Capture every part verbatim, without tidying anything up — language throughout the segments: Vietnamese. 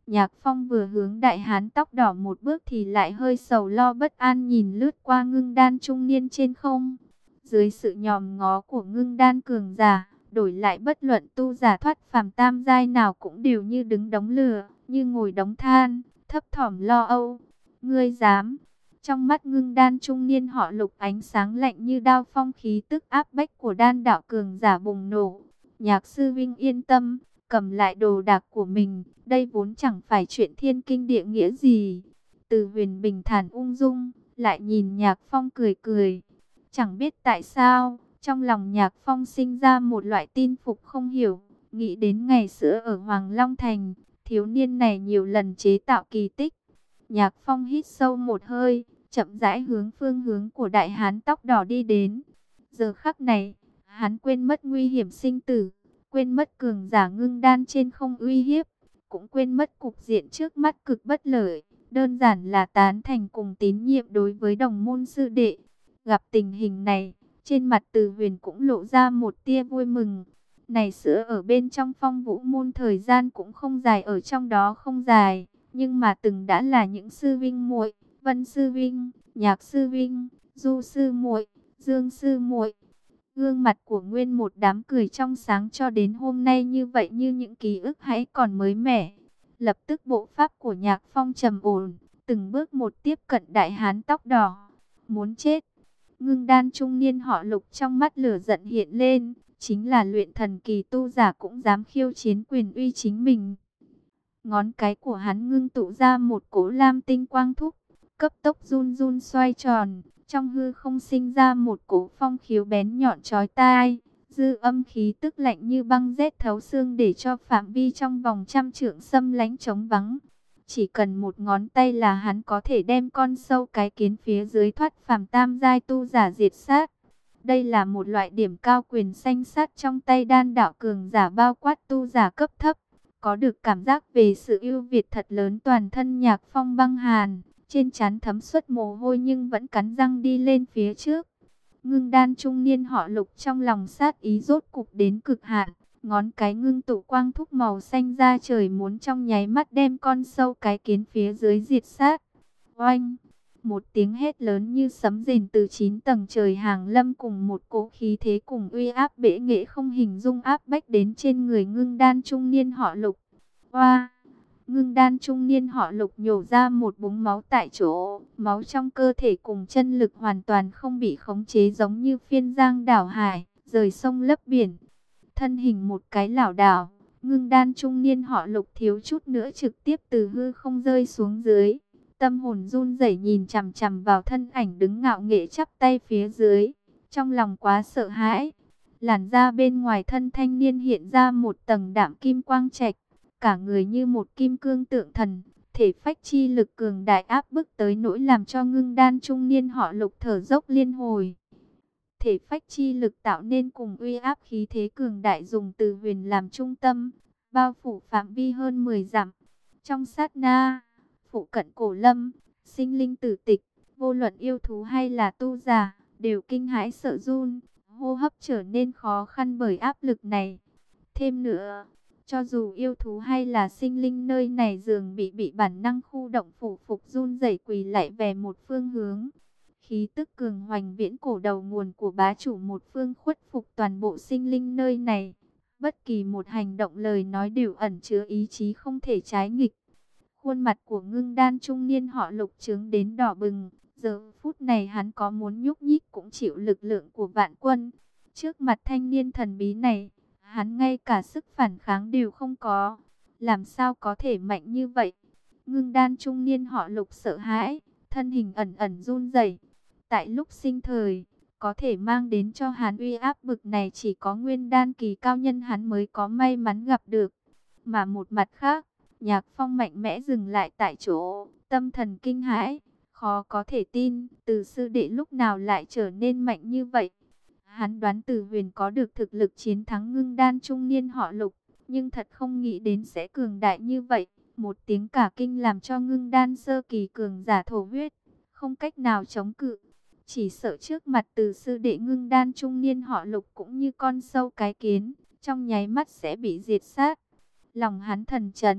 Nhạc Phong vừa hướng đại hán tóc đỏ một bước thì lại hơi sầu lo bất an nhìn lướt qua ngưng đan trung niên trên không. Dưới sự nhòm ngó của ngưng đan cường giả, đổi lại bất luận tu giả thoát phàm tam giai nào cũng đều như đứng đống lửa, như ngồi đống than, thấp thỏm lo âu. Ngươi dám? Trong mắt ngưng đan trung niên họ Lục ánh sáng lạnh như đao phong, khí tức áp bách của đan đạo cường giả bùng nổ. Nhạc sư vinh yên tâm, cầm lại đồ đạc của mình, đây vốn chẳng phải chuyện thiên kinh địa nghĩa gì. Từ Huyền bình thản ung dung, lại nhìn Nhạc Phong cười cười. Chẳng biết tại sao, trong lòng Nhạc Phong sinh ra một loại tin phục không hiểu, nghĩ đến ngày xưa ở Hoàng Long Thành, thiếu niên này nhiều lần chế tạo kỳ tích. Nhạc Phong hít sâu một hơi, chậm rãi hướng phương hướng của đại hán tóc đỏ đi đến. Giờ khắc này, hắn quên mất nguy hiểm sinh tử, quên mất cường giả ngưng đan trên không uy hiếp, cũng quên mất cục diện trước mắt cực bất lợi, đơn giản là tán thành cùng tín nhiệm đối với đồng môn sư đệ. Gặp tình hình này, trên mặt Từ Huyền cũng lộ ra một tia vui mừng. Này sữa ở bên trong Phong Vũ môn thời gian cũng không dài, ở trong đó không dài, nhưng mà từng đã là những sư vinh muội, Vân sư vinh, Nhạc sư vinh, Du sư muội, Dương sư muội. Gương mặt của nguyên một đám cười trong sáng cho đến hôm nay như vậy, như những ký ức hãy còn mới mẻ. Lập tức bộ pháp của Nhạc Phong trầm ổn, từng bước một tiếp cận đại hán tóc đỏ. Muốn chết. Ngưng đan trung niên họ Lục trong mắt lửa giận hiện lên, chính là luyện thần kỳ tu giả cũng dám khiêu chiến quyền uy chính mình. Ngón cái của hắn ngưng tụ ra một cỗ lam tinh quang thúc, cấp tốc run run xoay tròn, trong hư không sinh ra một cỗ phong khiếu bén nhọn chói tai, dư âm khí tức lạnh như băng rét thấu xương, để cho phạm vi trong vòng trăm trượng xâm lánh trống vắng. Chỉ cần một ngón tay là hắn có thể đem con sâu cái kiến phía dưới thoát phàm tam giai tu giả diệt sát. Đây là một loại điểm cao quyền sanh sát trong tay đan đạo cường giả, bao quát tu giả cấp thấp. Có được cảm giác về sự ưu việt thật lớn. Toàn thân Nhạc Phong băng hàn, trên trán thấm suốt mồ hôi nhưng vẫn cắn răng đi lên phía trước. Ngưng đan trung niên họ Lục trong lòng sát ý rốt cục đến cực hạn, ngón cái ngưng tụ quang thúc màu xanh ra trời, muốn trong nháy mắt đem con sâu cái kiến phía dưới diệt sát. Oanh! Một tiếng hét lớn như sấm rền từ chín tầng trời hàng lâm, cùng một cỗ khí thế cùng uy áp bệ nghệ không hình dung áp bách đến trên người ngưng đan trung niên họ Lục. Oa! Ngưng đan trung niên họ Lục nhổ ra một búng máu tại chỗ, máu trong cơ thể cùng chân lực hoàn toàn không bị khống chế, giống như phiên giang đảo hải, rời sông lấp biển. Thân hình một cái lảo đảo, ngưng đan trung niên họ Lục thiếu chút nữa trực tiếp từ hư không rơi xuống dưới. Tâm hồn run rẩy nhìn chằm chằm vào thân ảnh đứng ngạo nghễ chắp tay phía dưới, trong lòng quá sợ hãi. Làn da bên ngoài thân thanh niên hiện ra một tầng đạm kim quang trạch, cả người như một kim cương tượng thần, thể phách chi lực cường đại áp bức tới nỗi làm cho ngưng đan trung niên họ Lục thở dốc liên hồi. Thể phách chi lực tạo nên cùng uy áp khí thế cường đại, dùng Từ Huyền làm trung tâm, bao phủ phạm vi hơn mười dặm. Trong sát na, phụ cận cổ lâm, sinh linh tử tịch, vô luận yêu thú hay là tu giả, đều kinh hãi sợ run, hô hấp trở nên khó khăn bởi áp lực này. Thêm nữa, cho dù yêu thú hay là sinh linh nơi này dường bị bị bản năng khu động phủ phục run rẩy, quỳ lại về một phương hướng. Khí tức cường hoành viễn cổ đầu nguồn của bá chủ một phương khuất phục toàn bộ sinh linh nơi này. Bất kỳ một hành động lời nói đều ẩn chứa ý chí không thể trái nghịch. Khuôn mặt của ngưng đan trung niên họ Lục trướng đến đỏ bừng. Giờ phút này hắn có muốn nhúc nhích cũng chịu lực lượng của vạn quân. Trước mặt thanh niên thần bí này, hắn ngay cả sức phản kháng đều không có. Làm sao có thể mạnh như vậy? Ngưng đan trung niên họ Lục sợ hãi, thân hình ẩn ẩn run rẩy. Tại lúc sinh thời, có thể mang đến cho hắn uy áp bực này chỉ có nguyên đan kỳ cao nhân hắn mới có may mắn gặp được. Mà một mặt khác, Nhạc Phong mạnh mẽ dừng lại tại chỗ, tâm thần kinh hãi, khó có thể tin, Từ sư đệ lúc nào lại trở nên mạnh như vậy. Hắn đoán Từ Huyền có được thực lực chiến thắng ngưng đan trung niên họ Lục, nhưng thật không nghĩ đến sẽ cường đại như vậy. Một tiếng cả kinh làm cho ngưng đan sơ kỳ cường giả thổ huyết, không cách nào chống cự. Chỉ sợ trước mặt Từ sư đệ ngưng đan trung niên họ Lục cũng như con sâu cái kiến, trong nháy mắt sẽ bị diệt sát. Lòng hắn thần chấn,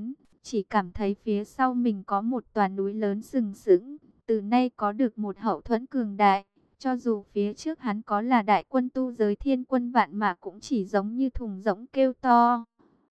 chỉ cảm thấy phía sau mình có một tòa núi lớn sừng sững, từ nay có được một hậu thuẫn cường đại. Cho dù phía trước hắn có là đại quân tu giới thiên quân vạn mà cũng chỉ giống như thùng rỗng kêu to.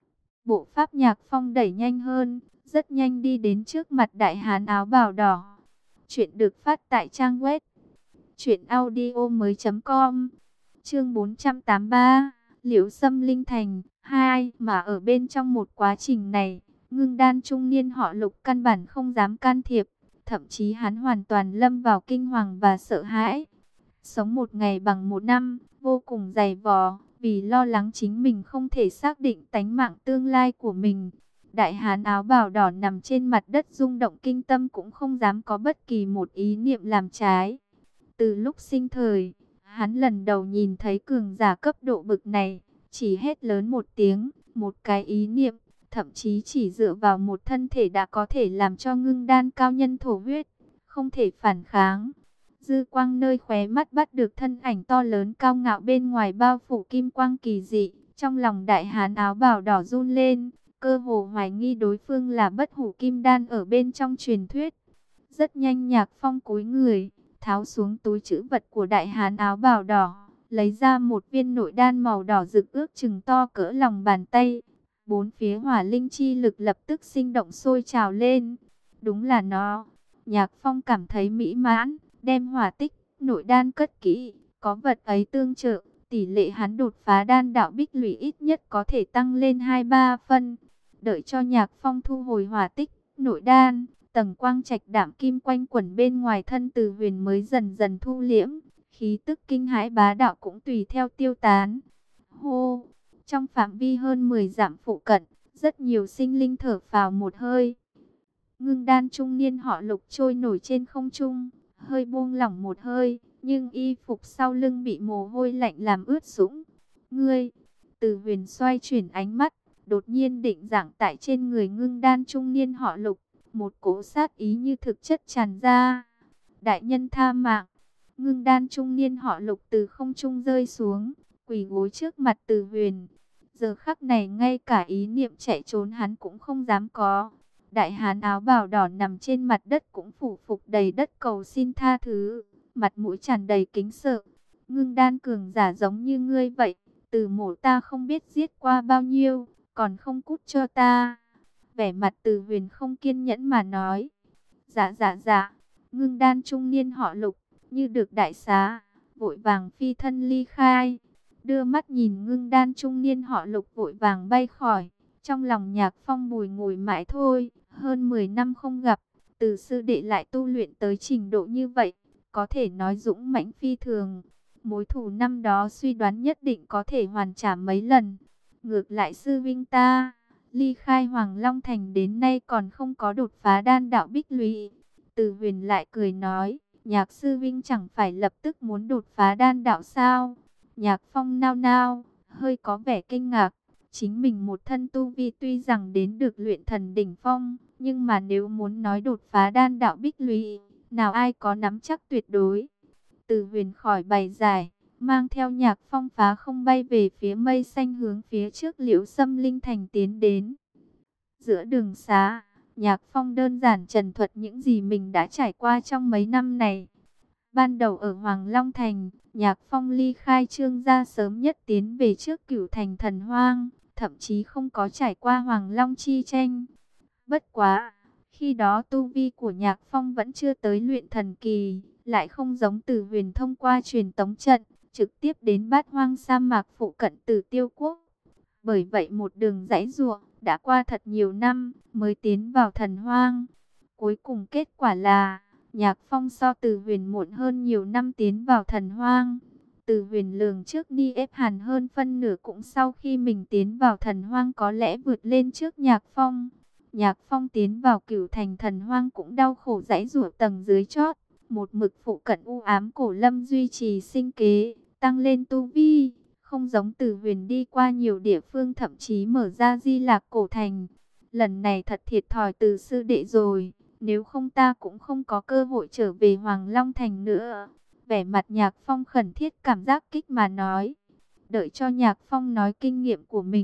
Bộ pháp Nhạc Phong đẩy nhanh hơn, rất nhanh đi đến trước mặt đại hán áo bào đỏ. Chuyện được phát tại trang web truyện audio mới chấm com. Chương bốn trăm tám mươi ba, Liễu Sâm Linh Thành hai. Mà ở bên trong một quá trình này, Ngưng Đan trung niên họ Lục căn bản không dám can thiệp, thậm chí hắn hoàn toàn lâm vào kinh hoàng và sợ hãi. Sống một ngày bằng một năm, vô cùng dày vò, vì lo lắng chính mình không thể xác định tánh mạng tương lai của mình. Đại hán áo bào đỏ nằm trên mặt đất rung động kinh tâm cũng không dám có bất kỳ một ý niệm làm trái. Từ lúc sinh thời, hắn lần đầu nhìn thấy cường giả cấp độ bực này, chỉ hét lớn một tiếng, một cái ý niệm, thậm chí chỉ dựa vào một thân thể đã có thể làm cho ngưng đan cao nhân thổ huyết, không thể phản kháng. Dư quang nơi khóe mắt bắt được thân ảnh to lớn cao ngạo bên ngoài bao phủ kim quang kỳ dị, trong lòng đại hán áo bào đỏ run lên, cơ hồ hoài nghi đối phương là bất hủ kim đan ở bên trong truyền thuyết. Rất nhanh Nhạc Phong cúi người, tháo xuống túi trữ vật của đại hán áo bào đỏ, lấy ra một viên nội đan màu đỏ rực ước chừng to cỡ lòng bàn tay. Bốn phía hỏa linh chi lực lập tức sinh động sôi trào lên. Đúng là nó. Nhạc Phong cảm thấy mỹ mãn, đem hỏa tích, nội đan cất kỹ, có vật ấy tương trợ, tỷ lệ hắn đột phá đan đạo bích lũy ít nhất có thể tăng lên hai ba phân. Đợi cho Nhạc Phong thu hồi hỏa tích, nội đan, tầng quang trạch đảm kim quanh quẩn bên ngoài thân Từ Huyền mới dần dần thu liễm, khí tức kinh hãi bá đạo cũng tùy theo tiêu tán. Hô! Trong phạm vi hơn mười dặm phụ cận, rất nhiều sinh linh thở phào một hơi. Ngưng đan trung niên họ Lục trôi nổi trên không trung, hơi buông lỏng một hơi, nhưng y phục sau lưng bị mồ hôi lạnh làm ướt sũng. Ngươi! Từ Huyền xoay chuyển ánh mắt, đột nhiên định dạng tại trên người ngưng đan trung niên họ Lục. Một cỗ sát ý như thực chất tràn ra. Đại nhân tha mạng. Ngưng đan trung niên họ Lục từ không trung rơi xuống, quỳ gối trước mặt Từ Huyền. Giờ khắc này ngay cả ý niệm chạy trốn hắn cũng không dám có. Đại hán áo bào đỏ nằm trên mặt đất cũng phủ phục đầy đất cầu xin tha thứ, mặt mũi tràn đầy kính sợ. Ngưng đan cường giả giống như ngươi vậy, Từ mổ ta không biết giết qua bao nhiêu, còn không cút cho ta. Vẻ mặt Từ Huyền không kiên nhẫn mà nói. Dạ dạ dạ. Ngưng đan trung niên họ Lục như được đại xá, vội vàng phi thân ly khai. Đưa mắt nhìn ngưng đan trung niên họ Lục vội vàng bay khỏi. Trong lòng Nhạc Phong bùi ngùi mãi thôi. Hơn mười năm không gặp, từ sư đệ lại tu luyện tới trình độ như vậy, có thể nói dũng mãnh phi thường. Mối thù năm đó suy đoán nhất định có thể hoàn trả mấy lần. Ngược lại sư vinh ta, ly khai Hoàng Long Thành đến nay còn không có đột phá đan đạo bích lũy. Từ Huyền lại cười nói, Nhạc sư vinh chẳng phải lập tức muốn đột phá đan đạo sao? Nhạc Phong nao nao, hơi có vẻ kinh ngạc. Chính mình một thân tu vi tuy rằng đến được luyện thần đỉnh phong, nhưng mà nếu muốn nói đột phá đan đạo bích lũy, nào ai có nắm chắc tuyệt đối. Từ Huyền khỏi bày giải, mang theo Nhạc Phong phá không bay về phía mây xanh hướng phía trước Liễu Sâm Linh Thành tiến đến. Giữa đường xá, Nhạc Phong đơn giản trần thuật những gì mình đã trải qua trong mấy năm này. Ban đầu ở Hoàng Long Thành, Nhạc Phong ly khai Trương gia sớm nhất tiến về trước Cửu Thành Thần Hoang, thậm chí không có trải qua Hoàng Long chi tranh. Bất quá, khi đó tu vi của Nhạc Phong vẫn chưa tới luyện thần kỳ, lại không giống Từ Huyền thông qua truyền tống trận, trực tiếp đến Bát Hoang sa mạc phụ cận Tử Tiêu Quốc. Bởi vậy một đường giãy giụa, đã qua thật nhiều năm mới tiến vào Thần Hoang. Cuối cùng kết quả là Nhạc Phong so Từ Huyền muộn hơn nhiều năm tiến vào Thần Hoang. Từ Huyền lường trước Ni ép Hàn hơn phân nửa cũng sau khi mình tiến vào Thần Hoang có lẽ vượt lên trước Nhạc Phong. Nhạc Phong tiến vào Cửu Thành Thần Hoang cũng đau khổ giãy giụa tầng dưới chót, một mực phụ cận u ám cổ lâm duy trì sinh kế, tăng lên tu vi, không giống Từ Huyền đi qua nhiều địa phương thậm chí mở ra Di Lạc cổ thành. Lần này thật thiệt thòi Từ sư đệ rồi, nếu không ta cũng không có cơ hội trở về Hoàng Long Thành nữa. Vẻ mặt Nhạc Phong khẩn thiết cảm giác kích mà nói. Đợi cho Nhạc Phong nói kinh nghiệm của mình,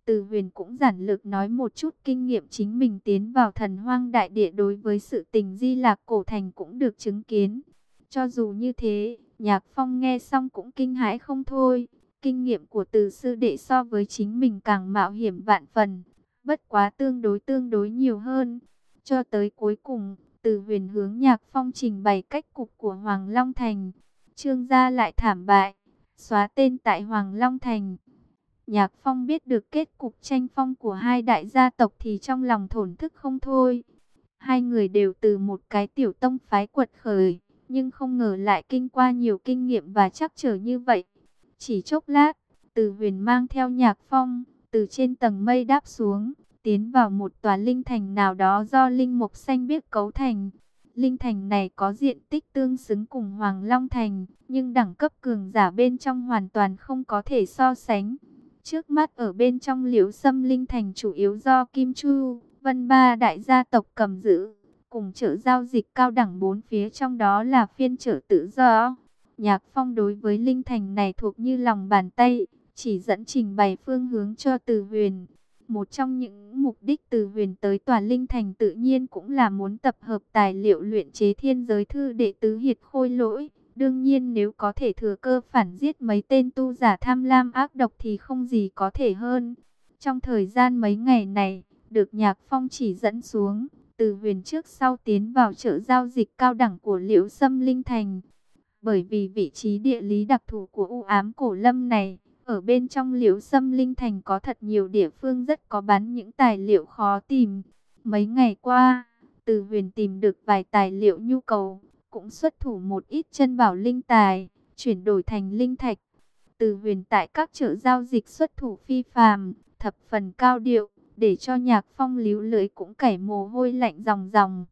Từ Huyền cũng giản lược nói một chút kinh nghiệm chính mình tiến vào Thần Hoang Đại Địa đối với sự tình Di Lạc Cổ Thành cũng được chứng kiến. Cho dù như thế, Nhạc Phong nghe xong cũng kinh hãi không thôi. Kinh nghiệm của Từ sư đệ so với chính mình càng mạo hiểm vạn phần, bất quá tương đối tương đối nhiều hơn. Cho tới cuối cùng, Từ Huyền hướng Nhạc Phong trình bày cách cục của Hoàng Long Thành. Trương gia lại thảm bại, xóa tên tại Hoàng Long Thành. Nhạc Phong biết được kết cục tranh phong của hai đại gia tộc thì trong lòng thổn thức không thôi. Hai người đều từ một cái tiểu tông phái quật khởi, nhưng không ngờ lại kinh qua nhiều kinh nghiệm và trắc trở như vậy. Chỉ chốc lát, Từ Huyền mang theo Nhạc Phong, từ trên tầng mây đáp xuống, tiến vào một tòa linh thành nào đó do linh mục xanh biếc cấu thành. Linh thành này có diện tích tương xứng cùng Hoàng Long Thành, nhưng đẳng cấp cường giả bên trong hoàn toàn không có thể so sánh. Trước mắt ở bên trong Liễu Sâm Linh Thành chủ yếu do Kim Chu, Vân Ba đại gia tộc cầm giữ, cùng chợ giao dịch cao đẳng bốn phía trong đó là phiên chợ tự do. Nhạc Phong đối với Linh Thành này thuộc như lòng bàn tay, chỉ dẫn trình bày phương hướng cho Từ Huyền. Một trong những mục đích Từ Huyền tới tòa Linh Thành tự nhiên cũng là muốn tập hợp tài liệu luyện chế thiên giới thư đệ tứ hiệt khôi lỗi. Đương nhiên nếu có thể thừa cơ phản giết mấy tên tu giả tham lam ác độc thì không gì có thể hơn. Trong thời gian mấy ngày này, được Nhạc Phong chỉ dẫn xuống, Từ Huyền trước sau tiến vào chợ giao dịch cao đẳng của Liễu Sâm Linh Thành. Bởi vì vị trí địa lý đặc thù của u ám cổ lâm này, ở bên trong Liễu Sâm Linh Thành có thật nhiều địa phương rất có bán những tài liệu khó tìm. Mấy ngày qua, Từ Huyền tìm được vài tài liệu nhu cầu, cũng xuất thủ một ít chân bảo linh tài, chuyển đổi thành linh thạch. Từ Huyền tại các chợ giao dịch xuất thủ phi phàm, thập phần cao điệu, để cho Nhạc Phong líu lưỡi cũng chảy mồ hôi lạnh ròng ròng.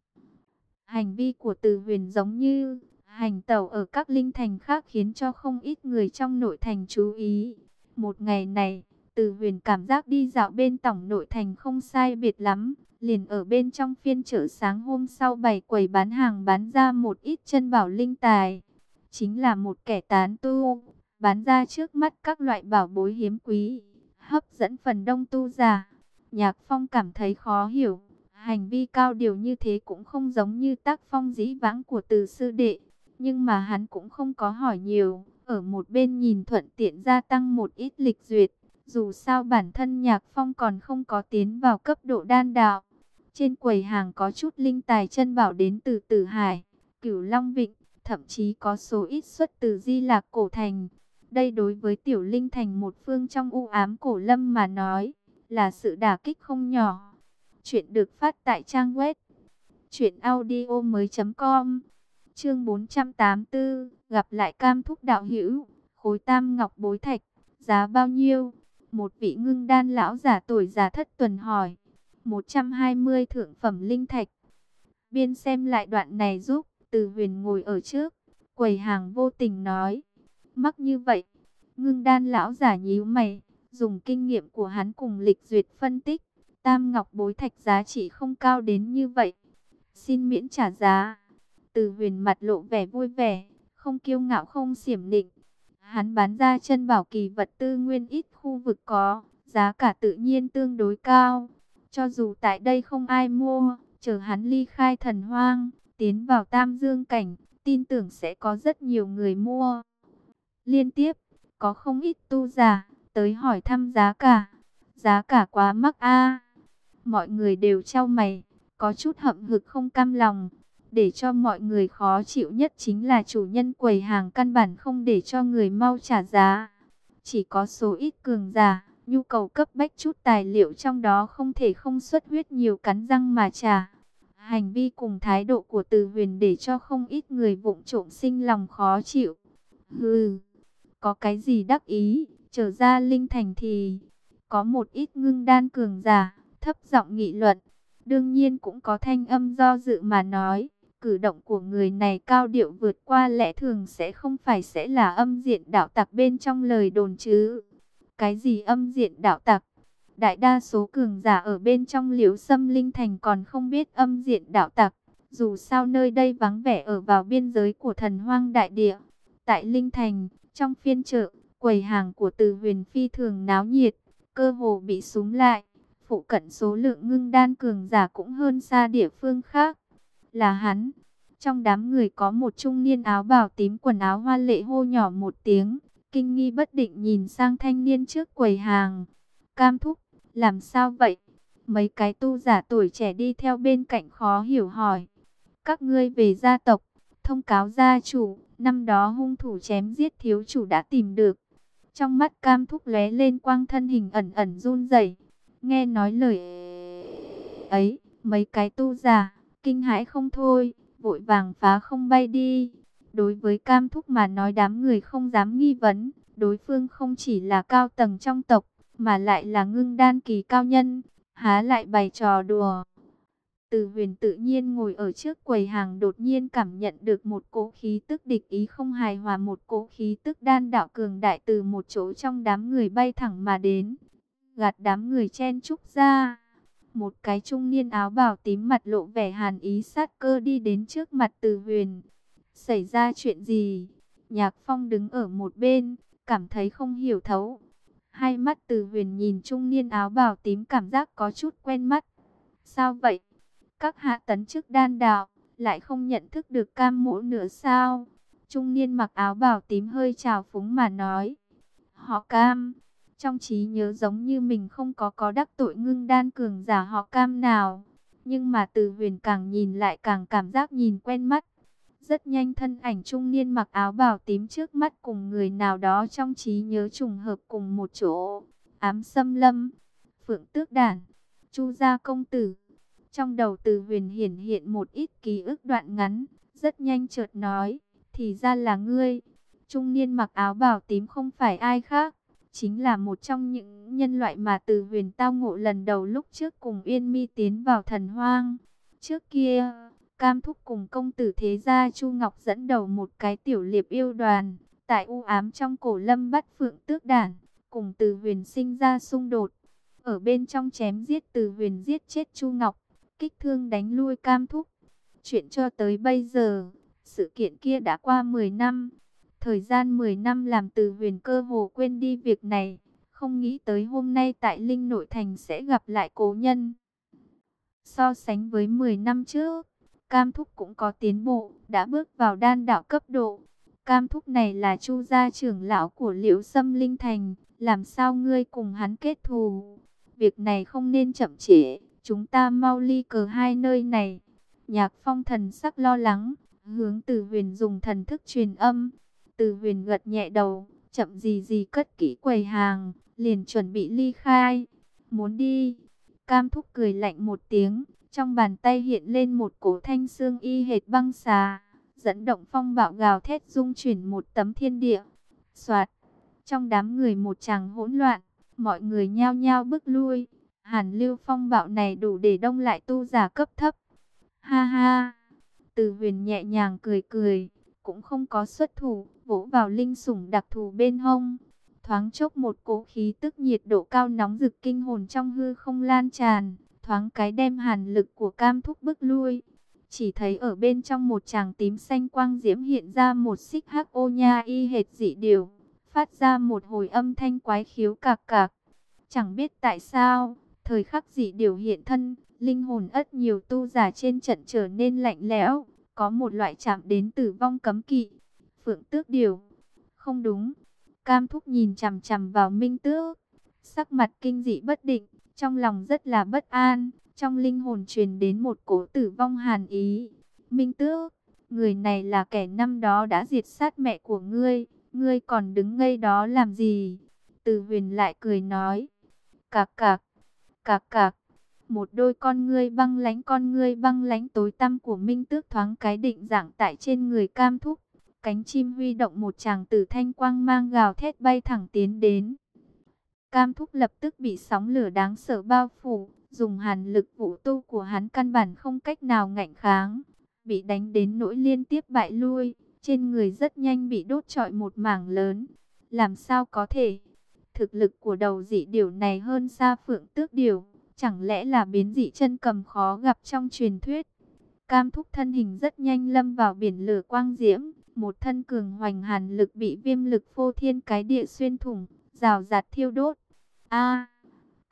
Hành vi của Từ Huyền giống như hành tẩu ở các linh thành khác khiến cho không ít người trong nội thành chú ý. Một ngày này, Từ Huyền cảm giác đi dạo bên tổng nội thành không sai biệt lắm, liền ở bên trong phiên chợ sáng hôm sau bày quầy bán hàng bán ra một ít chân bảo linh tài. Chính là một kẻ tán tu, bán ra trước mắt các loại bảo bối hiếm quý, hấp dẫn phần đông tu giả. Nhạc Phong cảm thấy khó hiểu, hành vi cao điều như thế cũng không giống như tác phong dĩ vãng của Từ sư đệ. Nhưng mà hắn cũng không có hỏi nhiều, ở một bên nhìn thuận tiện gia tăng một ít lịch duyệt. Dù sao bản thân Nhạc Phong còn không có tiến vào cấp độ đan đạo. Trên quầy hàng có chút linh tài chân bảo đến từ Tử Hải, Cửu Long Vịnh, thậm chí có số ít xuất từ Di Lạc Cổ Thành. Đây đối với tiểu linh thành một phương trong u ám cổ lâm mà nói, là sự đả kích không nhỏ. Chuyện được phát tại trang web truyện audio mới chấm com. Chương bốn trăm tám mươi tư, gặp lại Cam Thúc đạo hữu, khối tam ngọc bối thạch, giá bao nhiêu? Một vị ngưng đan lão giả tuổi già thất tuần hỏi. một trăm hai mươi thượng phẩm linh thạch. Biên xem lại đoạn này giúp, Từ Huyền ngồi ở trước, quầy hàng vô tình nói. Mắc như vậy, ngưng đan lão giả nhíu mày, dùng kinh nghiệm của hắn cùng lịch duyệt phân tích. Tam ngọc bối thạch giá trị không cao đến như vậy. Xin miễn trả giá. Từ Huyền mặt lộ vẻ vui vẻ, không kiêu ngạo không xiểm nịnh. Hắn bán ra chân bảo kỳ vật tư nguyên ít khu vực có, giá cả tự nhiên tương đối cao. Cho dù tại đây không ai mua, chờ hắn ly khai thần hoang, tiến vào tam dương cảnh, tin tưởng sẽ có rất nhiều người mua. Liên tiếp, có không ít tu giả, tới hỏi thăm giá cả. Giá cả quá mắc a. Mọi người đều chau mày, có chút hậm hực không cam lòng. Để cho mọi người khó chịu nhất chính là chủ nhân quầy hàng căn bản không để cho người mau trả giá. Chỉ có số ít cường giả, nhu cầu cấp bách chút tài liệu trong đó không thể không xuất huyết nhiều cắn răng mà trả. Hành vi cùng thái độ của Từ Huyền để cho không ít người vụng trộm sinh lòng khó chịu. Hừ, có cái gì đắc ý, trở ra linh thành thì có một ít ngưng đan cường giả, thấp giọng nghị luận. Đương nhiên cũng có thanh âm do dự mà nói. Cử động của người này cao điệu vượt qua lẽ thường sẽ không phải sẽ là âm diện đạo tặc bên trong lời đồn chứ. Cái gì âm diện đạo tặc? Đại đa số cường giả ở bên trong Liễu Sâm Linh Thành còn không biết âm diện đạo tặc. Dù sao nơi đây vắng vẻ ở vào biên giới của thần hoang đại địa. Tại Linh Thành, trong phiên chợ, quầy hàng của Từ Huyền phi thường náo nhiệt. cơ hồ bị súm lại. Phụ cận số lượng ngưng đan cường giả cũng hơn xa địa phương khác. Là hắn. Trong đám người có một trung niên áo bào tím quần áo hoa lệ hô nhỏ một tiếng, kinh nghi bất định nhìn sang thanh niên trước quầy hàng. Cam thúc, làm sao vậy? Mấy cái tu giả tuổi trẻ đi theo bên cạnh khó hiểu hỏi. Các ngươi về gia tộc, thông cáo gia chủ, năm đó hung thủ chém giết thiếu chủ đã tìm được. Trong mắt Cam thúc lóe lên quang, thân hình ẩn ẩn run rẩy. Nghe nói lời ấy, mấy cái tu giả kinh hãi không thôi, vội vàng phá không bay đi. Đối với Cam thúc mà nói, đám người không dám nghi vấn, đối phương không chỉ là cao tầng trong tộc, mà lại là ngưng đan kỳ cao nhân, há lại bày trò đùa. Từ Huyền tự nhiên ngồi ở trước quầy hàng, đột nhiên cảm nhận được một cỗ khí tức địch ý không hài hòa, một cỗ khí tức đan đạo cường đại từ một chỗ trong đám người bay thẳng mà đến, gạt đám người chen chúc ra. Một cái trung niên áo bào tím mặt lộ vẻ hàn ý sát cơ đi đến trước mặt Từ Huyền. Xảy ra chuyện gì? Nhạc Phong đứng ở một bên, cảm thấy không hiểu thấu. Hai mắt Từ Huyền nhìn trung niên áo bào tím, cảm giác có chút quen mắt. Sao vậy? Các hạ tấn chức đan đạo, lại không nhận thức được Cam mỗ nữa sao? Trung niên mặc áo bào tím hơi trào phúng mà nói. Họ Cam. Trong trí nhớ giống như mình không có có đắc tội ngưng đan cường giả họ Cam nào. Nhưng mà Từ Huyền càng nhìn lại càng cảm giác nhìn quen mắt. Rất nhanh thân ảnh trung niên mặc áo bào tím trước mắt cùng người nào đó trong trí nhớ trùng hợp cùng một chỗ. Ám Xâm Lâm, Phượng Tước Đản, Chu gia công tử. Trong đầu Từ Huyền hiển hiện một ít ký ức đoạn ngắn, rất nhanh chợt nói, thì ra là ngươi. Trung niên mặc áo bào tím không phải ai khác, chính là một trong những nhân loại mà Từ Huyền tao ngộ lần đầu lúc trước cùng Uyên Mi tiến vào Thần Hoang. Trước kia, Cam thúc cùng công tử thế gia Chu Ngọc dẫn đầu một cái tiểu liệp yêu đoàn, tại u ám trong cổ lâm bắt Phượng Tước Đản, cùng Từ Huyền sinh ra xung đột. Ở bên trong chém giết, Từ Huyền giết chết Chu Ngọc, kích thương đánh lui Cam thúc. Chuyện cho tới bây giờ, sự kiện kia đã qua mười năm. Thời gian mười năm làm Từ Huyền cơ hồ quên đi việc này. Không nghĩ tới hôm nay tại Linh Nội Thành sẽ gặp lại cố nhân. So sánh với mười năm trước, Cam thúc cũng có tiến bộ, đã bước vào đan đạo cấp độ. Cam thúc này là Chu gia trưởng lão của Liễu Sâm Linh Thành. Làm sao ngươi cùng hắn kết thù? Việc này không nên chậm trễ, chúng ta mau ly cờ hai nơi này. Nhạc Phong thần sắc lo lắng, hướng Từ Huyền dùng thần thức truyền âm. Từ Huyền gật nhẹ đầu, chậm gì gì cất kỹ quầy hàng, liền chuẩn bị ly khai. Muốn đi? Cam thúc cười lạnh một tiếng, trong bàn tay hiện lên một cổ thanh xương y hệt băng xà, dẫn động phong bạo gào thét dung chuyển một tấm thiên địa. Soạt, trong đám người một tràng hỗn loạn, mọi người nhao nhao bước lui. Hàn lưu phong bạo này đủ để đông lại tu giả cấp thấp. Ha ha, Từ Huyền nhẹ nhàng cười cười, cũng không có xuất thủ, vỗ vào linh sủng đặc thù bên hông. Thoáng chốc một cỗ khí tức nhiệt độ cao nóng rực kinh hồn trong hư không lan tràn, thoáng cái đem hàn lực của Cam thúc bức lui. Chỉ thấy ở bên trong một tràng tím xanh quang diễm hiện ra một xích hắc ô nha y hệt dị điểu, phát ra một hồi âm thanh quái khiếu cạc cạc. Chẳng biết tại sao, thời khắc dị điểu hiện thân, linh hồn ất nhiều tu giả trên trận trở nên lạnh lẽo, có một loại chạm đến tử vong cấm kỵ. Phượng Tước điểu. Không đúng. Cam thúc nhìn chằm chằm vào Minh Tước, sắc mặt kinh dị bất định, trong lòng rất là bất an, trong linh hồn truyền đến một cỗ tử vong hàn ý. Minh Tước, người này là kẻ năm đó đã diệt sát mẹ của ngươi, ngươi còn đứng ngây đó làm gì? Từ Huyền lại cười nói. Cạc cạc, cạc cạc. Một đôi con ngươi băng lãnh, con ngươi băng lãnh tối tăm của Minh Tước thoáng cái định dạng tại trên người Cam thúc. Cánh chim huy động, một tràng tử thanh quang mang gào thét bay thẳng tiến đến. Cam thúc lập tức bị sóng lửa đáng sợ bao phủ, dùng hàn lực vũ tu của hắn căn bản không cách nào ngạnh kháng, bị đánh đến nỗi liên tiếp bại lui, trên người rất nhanh bị đốt trọi một mảng lớn. Làm sao có thể? Thực lực của đầu dị điểu này hơn xa Phượng Tước điểu, chẳng lẽ là biến dị chân cầm khó gặp trong truyền thuyết? Cam thúc thân hình rất nhanh lâm vào biển lửa quang diễm, một thân cường hoành hàn lực bị viêm lực phô thiên cái địa xuyên thủng, rào rạt thiêu đốt. A,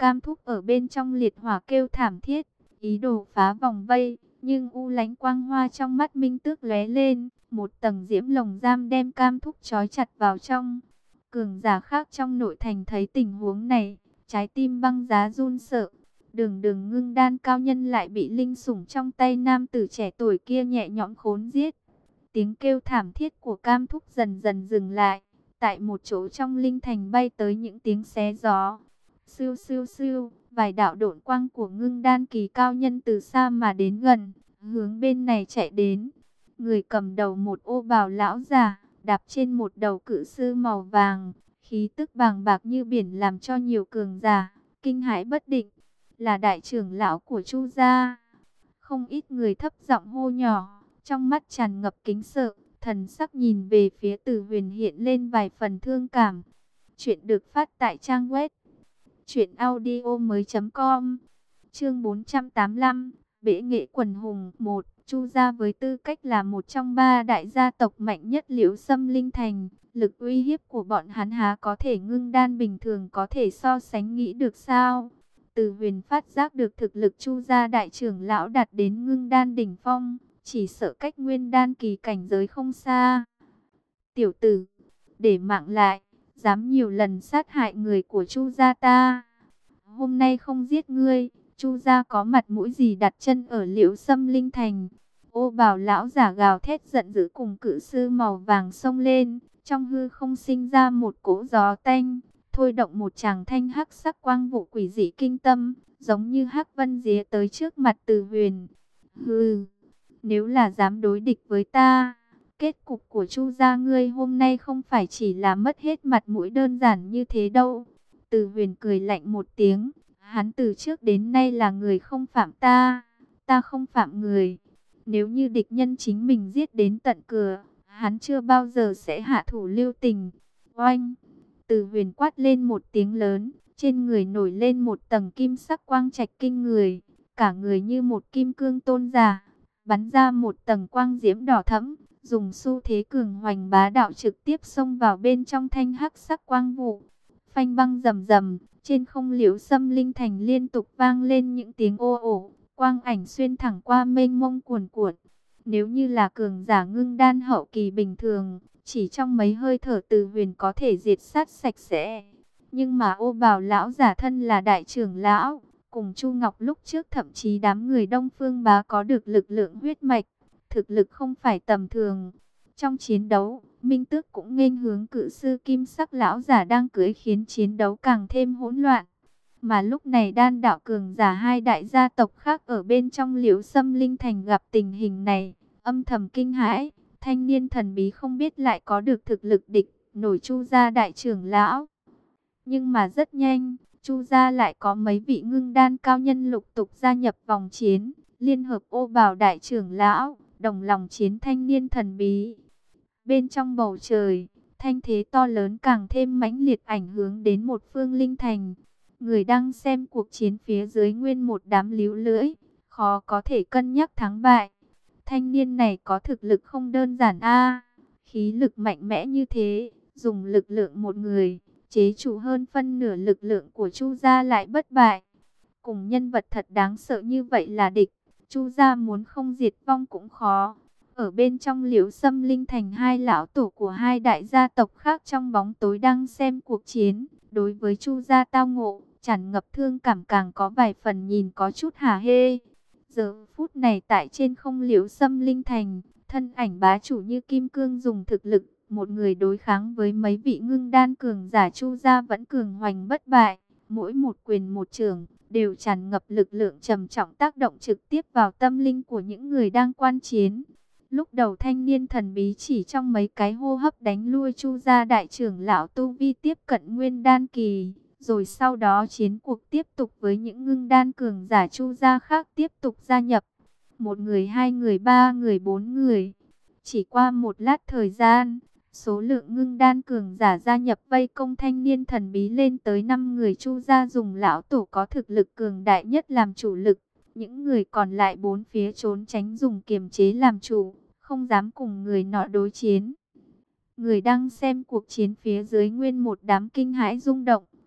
Cam Thúc ở bên trong liệt hỏa kêu thảm thiết, ý đồ phá vòng vây, nhưng u lánh quang hoa trong mắt Minh Tước lóe lên, một tầng diễm lồng giam đem Cam Thúc trói chặt vào trong. Cường giả khác trong nội thành thấy tình huống này, trái tim băng giá run sợ. Đường đường ngưng đan cao nhân lại bị linh sủng trong tay nam tử trẻ tuổi kia nhẹ nhõm khốn giết. Tiếng kêu thảm thiết của Cam Thúc dần dần dừng lại. Tại một chỗ trong linh thành bay tới những tiếng xé gió. Siêu siêu siêu, vài đạo độn quang của ngưng đan kỳ cao nhân từ xa mà đến gần, hướng bên này chạy đến. Người cầm đầu một ô bào lão già, đạp trên một đầu cự sư màu vàng, khí tức bàng bạc như biển làm cho nhiều cường giả kinh hãi bất định. Là đại trưởng lão của Chu gia. Không ít người thấp giọng hô nhỏ, trong mắt tràn ngập kính sợ, thần sắc nhìn về phía Từ Huyền hiện lên vài phần thương cảm. Chuyện được phát tại trang web truyện audio mới chấm com. Chương bốn trăm tám mươi lăm, Bể nghệ quần hùng. Một, Chu gia với tư cách là một trong ba đại gia tộc mạnh nhất Liễu Sâm Linh Thành, lực uy hiếp của bọn hắn há có thể ngưng đan bình thường có thể so sánh nghĩ được sao? Từ Huyền phát giác được thực lực Chu gia đại trưởng lão đạt đến ngưng đan đỉnh phong, chỉ sợ cách nguyên đan kỳ cảnh giới không xa. Tiểu tử, để mạng lại, dám nhiều lần sát hại người của Chu gia ta. Hôm nay không giết ngươi, Chu gia có mặt mũi gì đặt chân ở Liễu Sâm Linh Thành? Ô bào lão giả gào thét giận dữ cùng cự sư màu vàng xông lên, trong hư không sinh ra một cỗ gió tanh, thôi động một tràng thanh hắc sắc quang vụ quỷ dị kinh tâm, giống như hắc vân día tới trước mặt Từ Huyền. Hừ, nếu là dám đối địch với ta, kết cục của Chu gia ngươi hôm nay không phải chỉ là mất hết mặt mũi đơn giản như thế đâu. Từ Huyền cười lạnh một tiếng, hắn từ trước đến nay là người không phạm ta, ta không phạm người. Nếu như địch nhân chính mình giết đến tận cửa, hắn chưa bao giờ sẽ hạ thủ lưu tình. Oanh! Từ Huyền quát lên một tiếng lớn, trên người nổi lên một tầng kim sắc quang trạch kinh người, cả người như một kim cương tôn giả, bắn ra một tầng quang diễm đỏ thẫm, dùng xu thế cường hoành bá đạo trực tiếp xông vào bên trong thanh hắc sắc quang vụ. Phanh băng rầm rầm, trên không Liễu Sâm Linh Thành liên tục vang lên những tiếng ô ồ, quang ảnh xuyên thẳng qua mênh mông cuồn cuộn. Nếu như là cường giả ngưng đan hậu kỳ bình thường, chỉ trong mấy hơi thở Từ Huyền có thể diệt sát sạch sẽ. Nhưng mà ô bào lão giả thân là đại trưởng lão, cùng Chu Ngọc lúc trước thậm chí đám người Đông Phương Bá có được lực lượng huyết mạch, thực lực không phải tầm thường. Trong chiến đấu, Minh Tước cũng nghênh hướng cự sư kim sắc lão giả đang cưỡi khiến chiến đấu càng thêm hỗn loạn. Mà lúc này đan đạo cường giả hai đại gia tộc khác ở bên trong Liễu Sâm Linh Thành gặp tình hình này, âm thầm kinh hãi. Thanh niên thần bí không biết lại có được thực lực địch nổi Chu gia đại trưởng lão. Nhưng mà rất nhanh, Chu gia lại có mấy vị ngưng đan cao nhân lục tục gia nhập vòng chiến, liên hợp ô bào đại trưởng lão, đồng lòng chiến thanh niên thần bí. Bên trong bầu trời, thanh thế to lớn càng thêm mãnh liệt ảnh hưởng đến một phương linh thành. Người đang xem cuộc chiến phía dưới nguyên một đám líu lưỡi, khó có thể cân nhắc thắng bại. Thanh niên này có thực lực không đơn giản a, khí lực mạnh mẽ như thế, dùng lực lượng một người, chế trụ hơn phân nửa lực lượng của Chu gia lại bất bại. Cùng nhân vật thật đáng sợ như vậy là địch, Chu gia muốn không diệt vong cũng khó. Ở bên trong Liễu Sâm Linh Thành, hai lão tổ của hai đại gia tộc khác trong bóng tối đang xem cuộc chiến, đối với Chu gia tao ngộ, tràn ngập thương cảm, càng có vài phần nhìn có chút hả hê. Giờ phút này tại trên không Liễu Sâm Linh Thành, thân ảnh bá chủ như kim cương dùng thực lực, một người đối kháng với mấy vị ngưng đan cường giả Chu gia vẫn cường hoành bất bại. Mỗi một quyền một chưởng đều tràn ngập lực lượng trầm trọng tác động trực tiếp vào tâm linh của những người đang quan chiến. Lúc đầu thanh niên thần bí chỉ trong mấy cái hô hấp đánh lui Chu gia đại trưởng lão tu vi tiếp cận nguyên đan kỳ. Rồi sau đó chiến cuộc tiếp tục với những ngưng đan cường giả Chu gia khác tiếp tục gia nhập. Một người, hai người, ba người, bốn người. Chỉ qua một lát thời gian, số lượng ngưng đan cường giả gia nhập vây công thanh niên thần bí lên tới năm người. Chu gia dùng lão tổ có thực lực cường đại nhất làm chủ lực. Những người còn lại bốn phía trốn tránh dùng kiềm chế làm chủ, không dám cùng người nọ đối chiến. Người đang xem cuộc chiến phía dưới nguyên một đám kinh hãi rung động.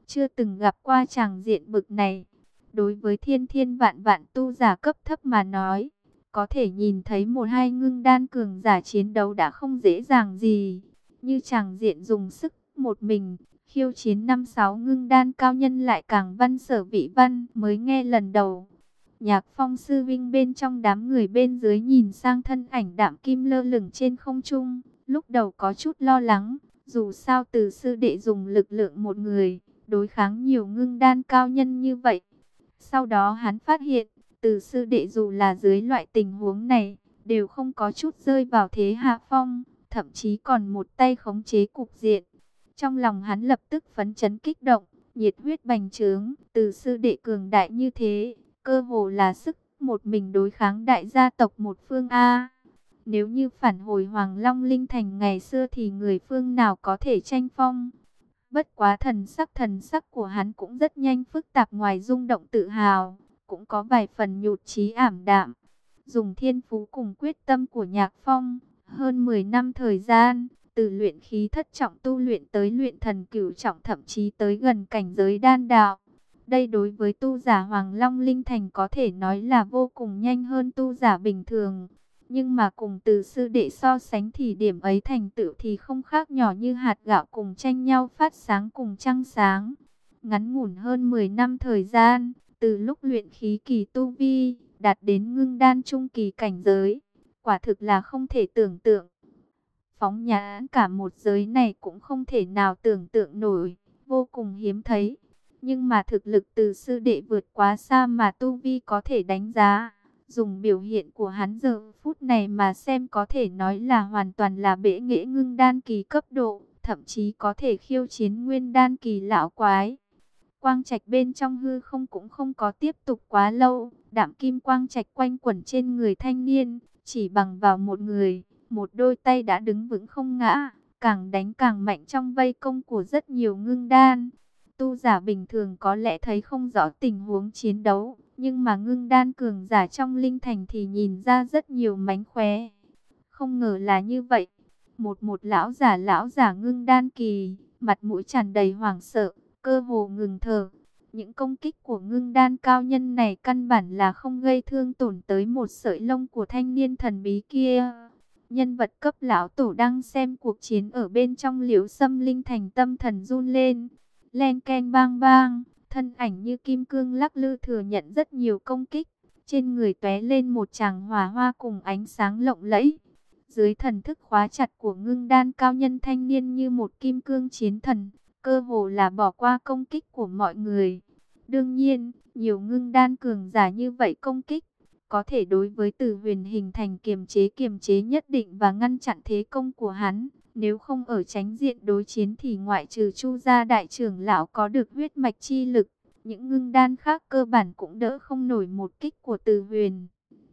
chưa từng gặp qua tràng diện bực này. Đối với thiên thiên vạn vạn tu giả cấp thấp mà nói, có thể nhìn thấy một hai ngưng đan cường giả chiến đấu đã không dễ dàng gì. Như tràng diện dùng sức một mình, khiêu chiến năm sáu ngưng đan cao nhân lại càng văn sở vị văn mới nghe lần đầu. Nhạc Phong sư vinh bên trong đám người bên dưới nhìn sang thân ảnh đạm kim lơ lửng trên không trung, lúc đầu có chút lo lắng, dù sao Từ sư đệ dùng lực lượng một người, đối kháng nhiều ngưng đan cao nhân như vậy. Sau đó hắn phát hiện, Từ sư đệ dù là dưới loại tình huống này, đều không có chút rơi vào thế hạ phong, thậm chí còn một tay khống chế cục diện. Trong lòng hắn lập tức phấn chấn kích động, nhiệt huyết bành trướng, Từ sư đệ cường đại như thế, cơ hồ là sức một mình đối kháng đại gia tộc một phương A. Nếu như phản hồi Hoàng Long Linh Thành ngày xưa thì người phương nào có thể tranh phong. Bất quá thần sắc thần sắc của hắn cũng rất nhanh phức tạp, ngoài rung động tự hào, cũng có vài phần nhụt chí ảm đạm. Dùng thiên phú cùng quyết tâm của Nhạc Phong, hơn mười năm thời gian, từ luyện khí thất trọng tu luyện tới luyện thần cửu trọng, thậm chí tới gần cảnh giới đan đạo. Đây đối với tu giả Hoàng Long Linh Thành có thể nói là vô cùng nhanh hơn tu giả bình thường. Nhưng mà cùng Từ sư đệ so sánh thì điểm ấy thành tựu thì không khác nhỏ như hạt gạo cùng tranh nhau phát sáng cùng trăng sáng. Ngắn ngủn hơn mười năm thời gian, từ lúc luyện khí kỳ tu vi, đạt đến ngưng đan trung kỳ cảnh giới, quả thực là không thể tưởng tượng. Phóng nhãn cả một giới này cũng không thể nào tưởng tượng nổi, vô cùng hiếm thấy. Nhưng mà thực lực Từ sư đệ vượt quá xa mà tu vi có thể đánh giá. Dùng biểu hiện của hắn giờ phút này mà xem có thể nói là hoàn toàn là bệ nghệ ngưng đan kỳ cấp độ, thậm chí có thể khiêu chiến nguyên đan kỳ lão quái. Quang trạch bên trong hư không cũng không có tiếp tục quá lâu, đạm kim quang trạch quanh quẩn trên người thanh niên, chỉ bằng vào một người, một đôi tay đã đứng vững không ngã, càng đánh càng mạnh trong vây công của rất nhiều ngưng đan. Tu giả bình thường có lẽ thấy không rõ tình huống chiến đấu, nhưng mà ngưng đan cường giả trong linh thành thì nhìn ra rất nhiều mánh khóe. Không ngờ là như vậy. Một một lão giả lão giả ngưng đan kỳ, mặt mũi tràn đầy hoảng sợ, cơ hồ ngừng thở. Những công kích của ngưng đan cao nhân này căn bản là không gây thương tổn tới một sợi lông của thanh niên thần bí kia. Nhân vật cấp lão tổ đang xem cuộc chiến ở bên trong Liễu Sâm Linh Thành, tâm thần run lên. Len keng bang bang, thân ảnh như kim cương lắc lư thừa nhận rất nhiều công kích. Trên người tóe lên một tràng hỏa hoa cùng ánh sáng lộng lẫy. Dưới thần thức khóa chặt của ngưng đan cao nhân thanh niên như một kim cương chiến thần, cơ hồ là bỏ qua công kích của mọi người. Đương nhiên, nhiều ngưng đan cường giả như vậy công kích, có thể đối với Từ Huyền hình thành kiềm chế kiềm chế nhất định và ngăn chặn thế công của hắn. Nếu không ở tránh diện đối chiến thì ngoại trừ Chu gia đại trưởng lão có được huyết mạch chi lực, những ngưng đan khác cơ bản cũng đỡ không nổi một kích của Từ Huyền.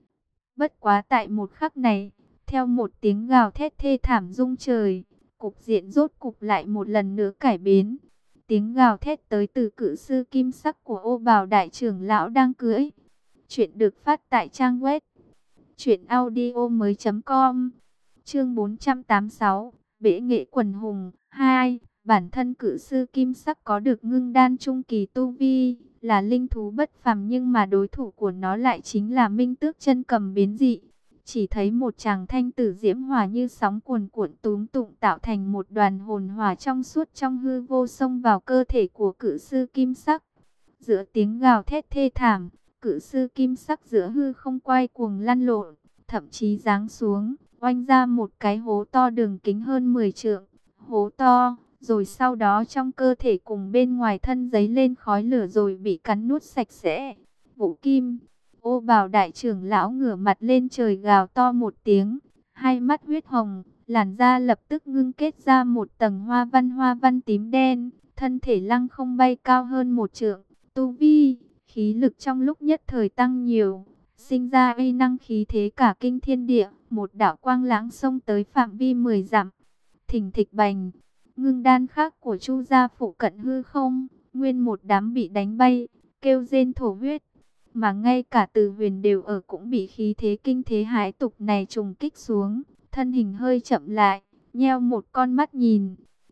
Bất quá tại một khắc này, theo một tiếng gào thét thê thảm rung trời, cục diện rốt cục lại một lần nữa cải biến. Tiếng gào thét tới từ cự sư kim sắc của Ô Bào đại trưởng lão đang cưỡi. Chuyện được phát tại trang web truyện audio mới chấm com. Chương bốn trăm tám mươi sáu, Bệ nghệ quần hùng hai. Bản thân cự sư kim sắc có được ngưng đan trung kỳ tu vi, là linh thú bất phàm, nhưng mà đối thủ của nó lại chính là Minh Tước chân cầm biến dị. Chỉ thấy một tràng thanh tử diễm hỏa như sóng cuồn cuộn túm tụng tạo thành một đoàn hồn hỏa trong suốt trong hư vô xông vào cơ thể của cự sư kim sắc. Giữa tiếng gào thét thê thảm, cự sư kim sắc giữa hư không quay cuồng lăn lộn, thậm chí giáng xuống, oanh ra một cái hố to đường kính hơn mười trượng. Hố to, rồi sau đó trong cơ thể cùng bên ngoài thân giấy lên khói lửa rồi bị cắn nuốt sạch sẽ. Vũ Kim, Ô Bào đại trưởng lão ngửa mặt lên trời gào to một tiếng, hai mắt huyết hồng, làn da lập tức ngưng kết ra một tầng hoa văn hoa văn tím đen, thân thể lăng không bay cao hơn một trượng, tu vi, khí lực trong lúc nhất thời tăng nhiều, sinh ra uy năng khí thế cả kinh thiên địa, một đạo quang lãng xông tới phạm vi mười dặm. Thình thịch bành, ngưng đan khác của Chu gia phụ cận hư không, nguyên một đám bị đánh bay, kêu rên thổ huyết. Mà ngay cả Từ Huyền đều ở cũng bị khí thế kinh thế hãi tục này trùng kích xuống, thân hình hơi chậm lại, nheo một con mắt nhìn.